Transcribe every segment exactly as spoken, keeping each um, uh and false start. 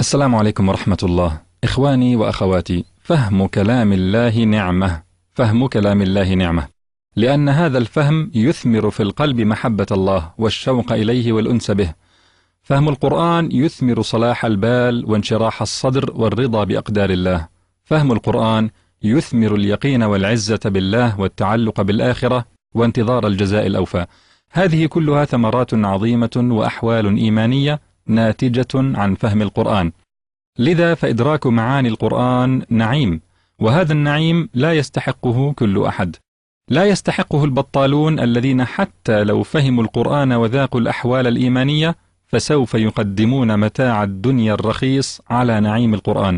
السلام عليكم ورحمة الله. إخواني وأخواتي، فهم كلام الله نعمة، فهم كلام الله نعمة، لأن هذا الفهم يثمر في القلب محبة الله والشوق إليه والأنس به. فهم القرآن يثمر صلاح البال وانشراح الصدر والرضا بأقدار الله. فهم القرآن يثمر اليقين والعزة بالله والتعلق بالآخرة وانتظار الجزاء الأوفى. هذه كلها ثمرات عظيمة وأحوال إيمانية ناتجة عن فهم القرآن. لذا فإدراك معاني القرآن نعيم، وهذا النعيم لا يستحقه كل أحد. لا يستحقه البطالون الذين حتى لو فهموا القرآن وذاقوا الأحوال الإيمانية فسوف يقدمون متاع الدنيا الرخيص على نعيم القرآن.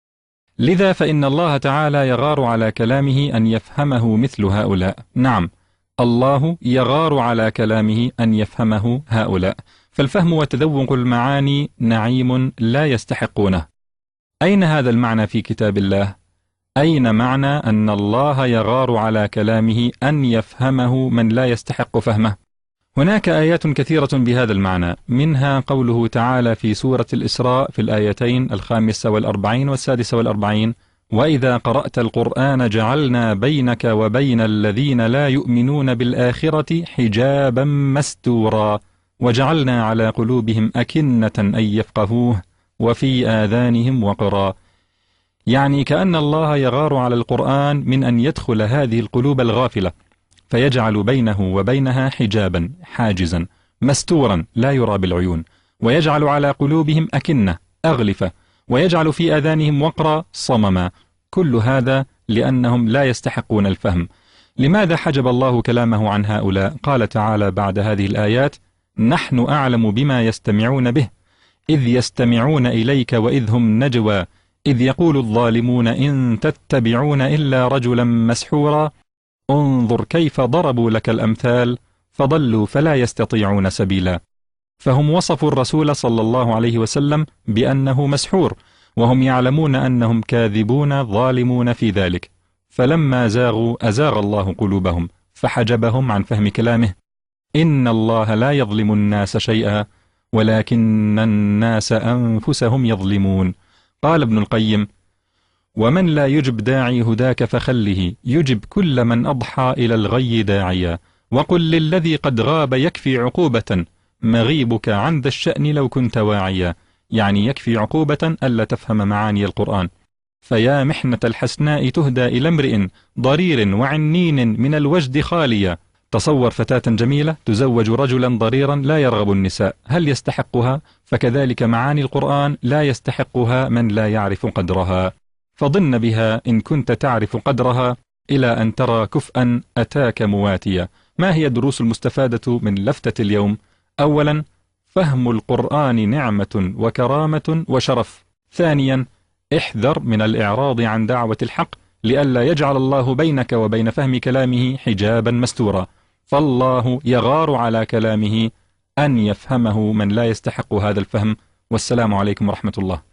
لذا فإن الله تعالى يغار على كلامه أن يفهمه مثل هؤلاء. نعم، الله يغار على كلامه أن يفهمه هؤلاء، فالفهم وتذوق المعاني نعيم لا يستحقونه. أين هذا المعنى في كتاب الله؟ أين معنى أن الله يغار على كلامه أن يفهمه من لا يستحق فهمه؟ هناك آيات كثيرة بهذا المعنى، منها قوله تعالى في سورة الإسراء في الآيتين الخامسة والأربعين والسادسة والأربعين: وإذا قرأت القرآن جعلنا بينك وبين الذين لا يؤمنون بالآخرة حجابا مستورا وجعلنا على قلوبهم أكنة أن يفقهوه وفي آذانهم وقرا. يعني كأن الله يغار على القرآن من أن يدخل هذه القلوب الغافلة فيجعل بينه وبينها حجابا حاجزا مستورا لا يرى بالعيون، ويجعل على قلوبهم أكنة أغلفة، ويجعل في آذانهم وقرا صمما. كل هذا لأنهم لا يستحقون الفهم. لماذا حجب الله كلامه عن هؤلاء؟ قال تعالى بعد هذه الآيات: نحن أعلم بما يستمعون به إذ يستمعون إليك وإذ هم نجوى إذ يقول الظالمون إن تتبعون إلا رجلا مسحورا انظر كيف ضربوا لك الأمثال فضلوا فلا يستطيعون سبيلا. فهم وصفوا الرسول صلى الله عليه وسلم بأنه مسحور، وهم يعلمون أنهم كاذبون ظالمون في ذلك، فلما زاغوا أزاغ الله قلوبهم فحجبهم عن فهم كلامه. إن الله لا يظلم الناس شيئا ولكن الناس أنفسهم يظلمون. قال ابن القيم: ومن لا يجب داعي هداك فخله يجب كل من أضحى إلى الغي داعيا، وقل للذي قد غاب يكفي عقوبة مغيبك عن ذا الشأن لو كنت واعيا. يعني يكفي عقوبة ألا تفهم معاني القرآن. فيا محنة الحسناء تهدى إلى امرئ ضرير وعنين من الوجد خاليا. تصور فتاة جميلة تزوج رجلا ضريرا لا يرغب النساء، هل يستحقها؟ فكذلك معاني القرآن لا يستحقها من لا يعرف قدرها. فضن بها إن كنت تعرف قدرها إلى أن ترى كفءا أتاك مواتيا. ما هي الدروس المستفادة من لفتة اليوم؟ أولا، فهم القرآن نعمة وكرامة وشرف. ثانيا، احذر من الإعراض عن دعوة الحق لئلا يجعل الله بينك وبين فهم كلامه حجابا مستورا، فالله يغار على كلامه أن يفهمه من لا يستحق هذا الفهم. والسلام عليكم ورحمة الله.